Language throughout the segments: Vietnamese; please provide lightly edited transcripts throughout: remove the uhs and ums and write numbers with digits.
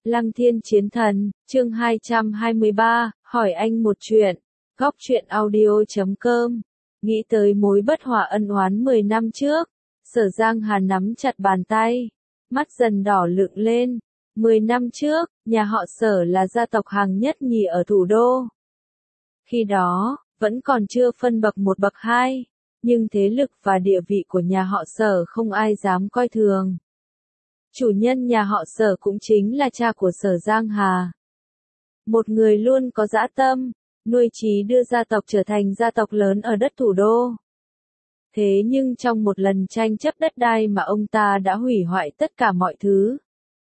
Lăng Thiên Chiến Thần, chương 223, hỏi anh một chuyện. Góc truyện audio.com. Nghĩ tới mối bất hòa ân oán 10 năm trước, Sở Giang Hà nắm chặt bàn tay, mắt dần đỏ lựng lên. 10 năm trước, nhà họ Sở là gia tộc hàng nhất nhì ở thủ đô. Khi đó, vẫn còn chưa phân bậc một bậc hai, nhưng thế lực và địa vị của nhà họ Sở không ai dám coi thường. Chủ nhân nhà họ Sở cũng chính là cha của Sở Giang Hà. Một người luôn có dã tâm, nuôi chí đưa gia tộc trở thành gia tộc lớn ở đất thủ đô. Thế nhưng trong một lần tranh chấp đất đai mà ông ta đã hủy hoại tất cả mọi thứ.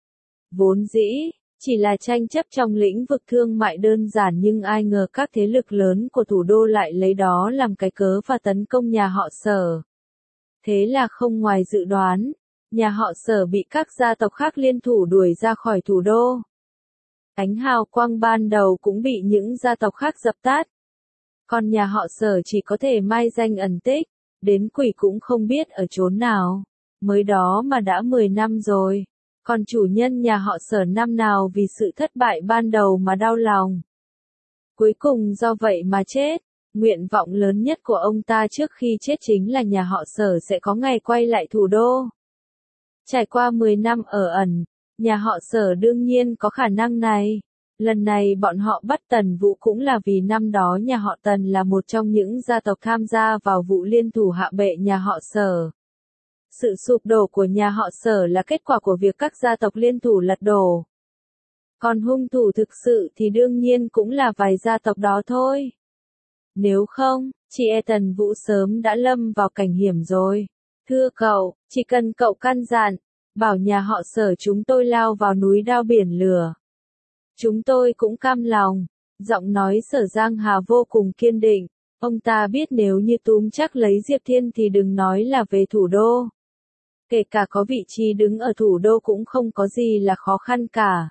Vốn dĩ, chỉ là tranh chấp trong lĩnh vực thương mại đơn giản nhưng ai ngờ các thế lực lớn của thủ đô lại lấy đó làm cái cớ và tấn công nhà họ Sở. Thế là không ngoài dự đoán, nhà họ Sở bị các gia tộc khác liên thủ đuổi ra khỏi thủ đô. Ánh hào quang ban đầu cũng bị những gia tộc khác dập tắt. Còn nhà họ Sở chỉ có thể mai danh ẩn tích, đến quỷ cũng không biết ở chốn nào. Mới đó mà đã 10 năm rồi. Còn chủ nhân nhà họ Sở năm nào vì sự thất bại ban đầu mà đau lòng. Cuối cùng do vậy mà chết. Nguyện vọng lớn nhất của ông ta trước khi chết chính là nhà họ Sở sẽ có ngày quay lại thủ đô. Trải qua 10 năm ở ẩn, nhà họ Sở đương nhiên có khả năng này. Lần này bọn họ bắt Tần Vũ cũng là vì năm đó nhà họ Tần là một trong những gia tộc tham gia vào vụ liên thủ hạ bệ nhà họ Sở. Sự sụp đổ của nhà họ Sở là kết quả của việc các gia tộc liên thủ lật đổ. Còn hung thủ thực sự thì đương nhiên cũng là vài gia tộc đó thôi. Nếu không, chị Tần Vũ sớm đã lâm vào cảnh hiểm rồi. Thưa cậu, chỉ cần cậu căn dặn, bảo nhà họ Sở chúng tôi lao vào núi đao biển lửa. Chúng tôi cũng cam lòng. Giọng nói Sở Giang Hà vô cùng kiên định. Ông ta biết nếu như túm chắc lấy Diệp Thiên thì đừng nói là về thủ đô. Kể cả có vị trí đứng ở thủ đô cũng không có gì là khó khăn cả.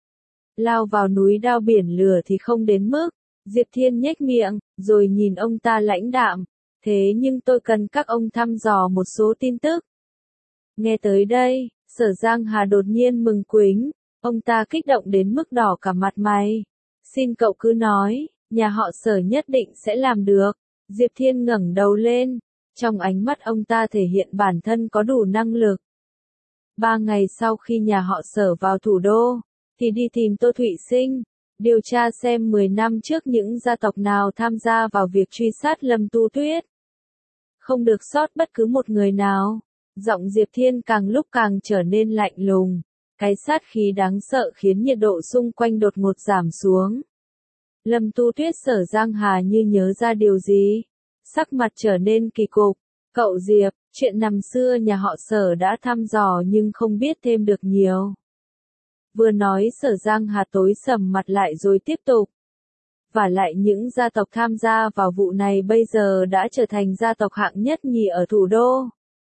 Lao vào núi đao biển lửa thì không đến mức. Diệp Thiên nhếch miệng, rồi nhìn ông ta lãnh đạm. Thế nhưng tôi cần các ông thăm dò một số tin tức. Nghe tới đây, Sở Giang Hà đột nhiên mừng quính. Ông ta kích động đến mức đỏ cả mặt mày. Xin cậu cứ nói, nhà họ Sở nhất định sẽ làm được. Diệp Thiên ngẩng đầu lên. Trong ánh mắt ông ta thể hiện bản thân có đủ năng lực. 3 ngày sau khi nhà họ Sở vào thủ đô, thì đi tìm Tô Thụy Sinh, điều tra xem 10 năm trước những gia tộc nào tham gia vào việc truy sát Lâm Tu Tuyết. Không được sót bất cứ một người nào. Giọng Diệp Thiên càng lúc càng trở nên lạnh lùng. Cái sát khí đáng sợ khiến nhiệt độ xung quanh đột ngột giảm xuống. Lâm Tu Tuyết Sở Giang Hà như nhớ ra điều gì. Sắc mặt trở nên kỳ cục. Cậu Diệp, chuyện năm xưa nhà họ Sở đã thăm dò nhưng không biết thêm được nhiều. Vừa nói Sở Giang Hà tối sầm mặt lại rồi tiếp tục. Và lại những gia tộc tham gia vào vụ này bây giờ đã trở thành gia tộc hạng nhất nhì ở thủ đô.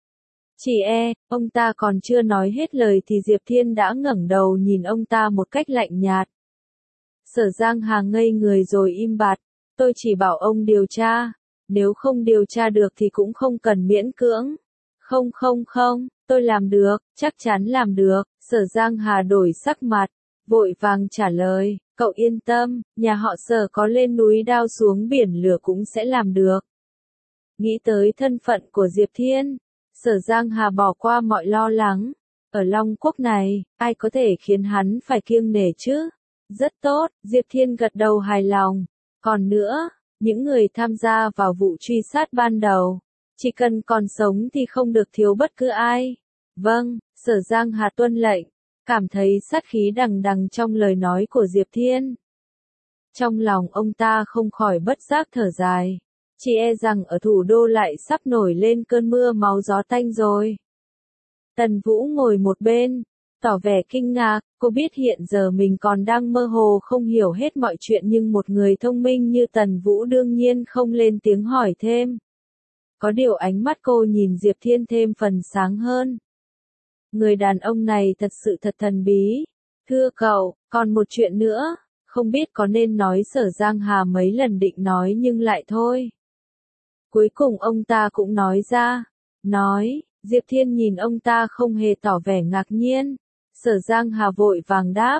Ông ta còn chưa nói hết lời thì Diệp Thiên đã ngẩng đầu nhìn ông ta một cách lạnh nhạt. Sở Giang Hà ngây người rồi im bặt. Tôi chỉ bảo ông điều tra. Nếu không điều tra được thì cũng không cần miễn cưỡng. Không, tôi làm được, chắc chắn làm được. Sở Giang Hà đổi sắc mặt, vội vàng trả lời. Cậu yên tâm, nhà họ Sở có lên núi đao xuống biển lửa cũng sẽ làm được. Nghĩ tới thân phận của Diệp Thiên, Sở Giang Hà bỏ qua mọi lo lắng. Ở Long Quốc này, ai có thể khiến hắn phải kiêng nể chứ? Rất tốt, Diệp Thiên gật đầu hài lòng. Còn nữa, những người tham gia vào vụ truy sát ban đầu, chỉ cần còn sống thì không được thiếu bất cứ ai. Vâng, Sở Giang Hà tuân lệnh, cảm thấy sát khí đằng đằng trong lời nói của Diệp Thiên. Trong lòng ông ta không khỏi bất giác thở dài. Chỉ rằng ở thủ đô lại sắp nổi lên cơn mưa máu gió tanh rồi. Tần Vũ ngồi một bên, tỏ vẻ kinh ngạc. Cô biết hiện giờ mình còn đang mơ hồ không hiểu hết mọi chuyện nhưng một người thông minh như Tần Vũ đương nhiên không lên tiếng hỏi thêm. Có điều ánh mắt cô nhìn Diệp Thiên thêm phần sáng hơn. Người đàn ông này thật sự thật thần bí. Thưa cậu, còn một chuyện nữa, không biết có nên nói. Sở Giang Hà mấy lần định nói nhưng lại thôi. Cuối cùng ông ta cũng nói ra. Nói, Diệp Thiên nhìn ông ta không hề tỏ vẻ ngạc nhiên. Sở Giang Hà vội vàng đáp.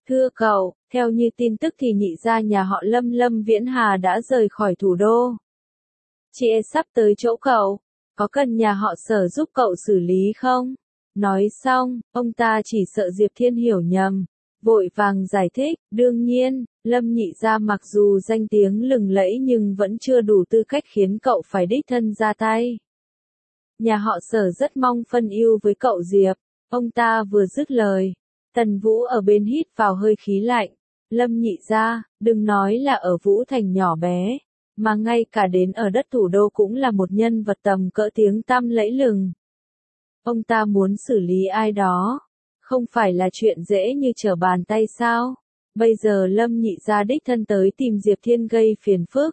Thưa cậu, theo như tin tức thì nhị gia nhà họ Lâm Lâm Viễn Hà đã rời khỏi thủ đô. Chị ấy sắp tới chỗ cậu, có cần nhà họ Sở giúp cậu xử lý không? Nói xong, ông ta chỉ sợ Diệp Thiên hiểu nhầm, vội vàng giải thích, đương nhiên, Lâm nhị gia mặc dù danh tiếng lừng lẫy nhưng vẫn chưa đủ tư cách khiến cậu phải đích thân ra tay. Nhà họ Sở rất mong phân ưu với cậu Diệp. Ông ta vừa dứt lời, Tần Vũ ở bên hít vào hơi khí lạnh. Lâm nhị gia, đừng nói là ở Vũ Thành nhỏ bé, mà ngay cả đến ở đất thủ đô cũng là một nhân vật tầm cỡ tiếng tăm lẫy lừng. Ông ta muốn xử lý ai đó, không phải là chuyện dễ như trở bàn tay sao? Bây giờ Lâm nhị gia đích thân tới tìm Diệp Thiên gây phiền phức.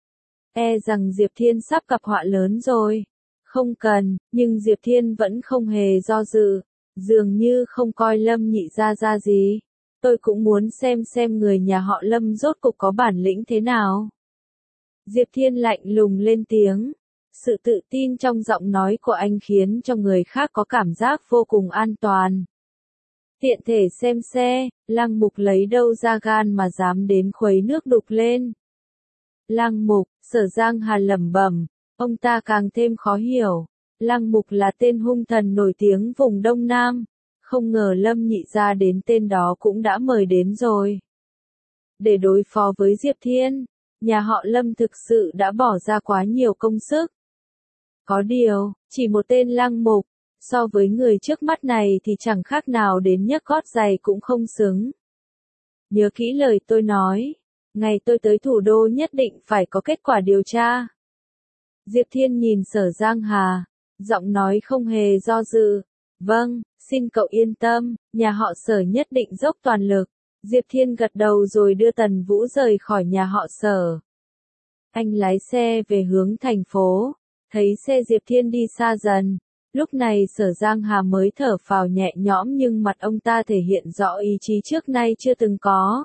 E rằng Diệp Thiên sắp gặp họa lớn rồi. Không cần, nhưng Diệp Thiên vẫn không hề do dự, dường như không coi Lâm nhị gia ra gì. Tôi cũng muốn xem người nhà họ Lâm rốt cục có bản lĩnh thế nào. Diệp Thiên lạnh lùng lên tiếng. Sự tự tin trong giọng nói của anh khiến cho người khác có cảm giác vô cùng an toàn. Tiện thể xem xe, Lăng Mục lấy đâu ra gan mà dám đến khuấy nước đục lên. Lăng Mục, Sở Giang Hà lẩm bẩm, ông ta càng thêm khó hiểu. Lăng Mục là tên hung thần nổi tiếng vùng Đông Nam, không ngờ Lâm nhị gia đến tên đó cũng đã mời đến rồi. Để đối phó với Diệp Thiên, nhà họ Lâm thực sự đã bỏ ra quá nhiều công sức. Có điều, chỉ một tên Lăng Mục, so với người trước mắt này thì chẳng khác nào đến nhấc gót giày cũng không xứng. Nhớ kỹ lời tôi nói, ngày tôi tới thủ đô nhất định phải có kết quả điều tra. Diệp Thiên nhìn Sở Giang Hà, giọng nói không hề do dự. Vâng, xin cậu yên tâm, nhà họ Sở nhất định dốc toàn lực. Diệp Thiên gật đầu rồi đưa Tần Vũ rời khỏi nhà họ Sở. Anh lái xe về hướng thành phố, thấy xe Diệp Thiên đi xa dần. Lúc này Sở Giang Hà mới thở phào nhẹ nhõm nhưng mặt ông ta thể hiện rõ ý chí trước nay chưa từng có.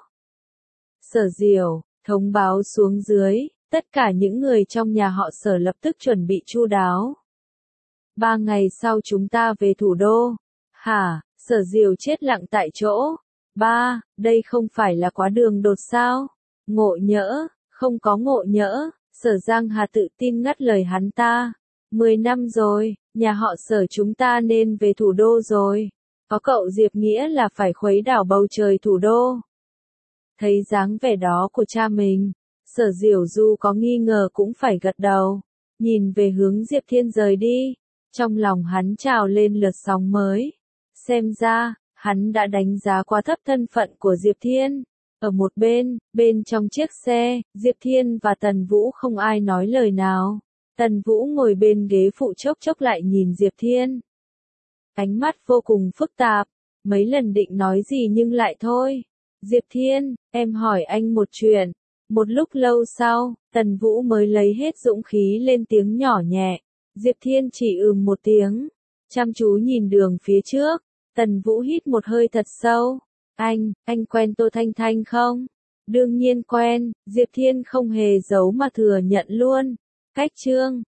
Sở Diểu, thông báo xuống dưới, tất cả những người trong nhà họ Sở lập tức chuẩn bị chu đáo. 3 ngày sau chúng ta về thủ đô. Hả, Sở Diểu chết lặng tại chỗ. Ba, đây không phải là quá đường đột sao? Ngộ nhỡ, không có ngộ nhỡ, Sở Giang Hà tự tin ngắt lời hắn ta. 10 năm rồi, nhà họ Sở chúng ta nên về thủ đô rồi. Có cậu Diệp nghĩa là phải khuấy đảo bầu trời thủ đô. Thấy dáng vẻ đó của cha mình, Sở Diểu dù có nghi ngờ cũng phải gật đầu. Nhìn về hướng Diệp Thiên rời đi, trong lòng hắn trào lên lượt sóng mới. Xem ra, hắn đã đánh giá quá thấp thân phận của Diệp Thiên. Ở một bên trong chiếc xe, Diệp Thiên và Tần Vũ không ai nói lời nào. Tần Vũ ngồi bên ghế phụ chốc chốc lại nhìn Diệp Thiên. Ánh mắt vô cùng phức tạp, mấy lần định nói gì nhưng lại thôi. Diệp Thiên, em hỏi anh một chuyện. Một lúc lâu sau, Tần Vũ mới lấy hết dũng khí lên tiếng nhỏ nhẹ. Diệp Thiên chỉ một tiếng, chăm chú nhìn đường phía trước. Tần Vũ hít một hơi thật sâu. Anh quen Tô Thanh Thanh không? Đương nhiên quen, Diệp Thiên không hề giấu mà thừa nhận luôn. Cách chương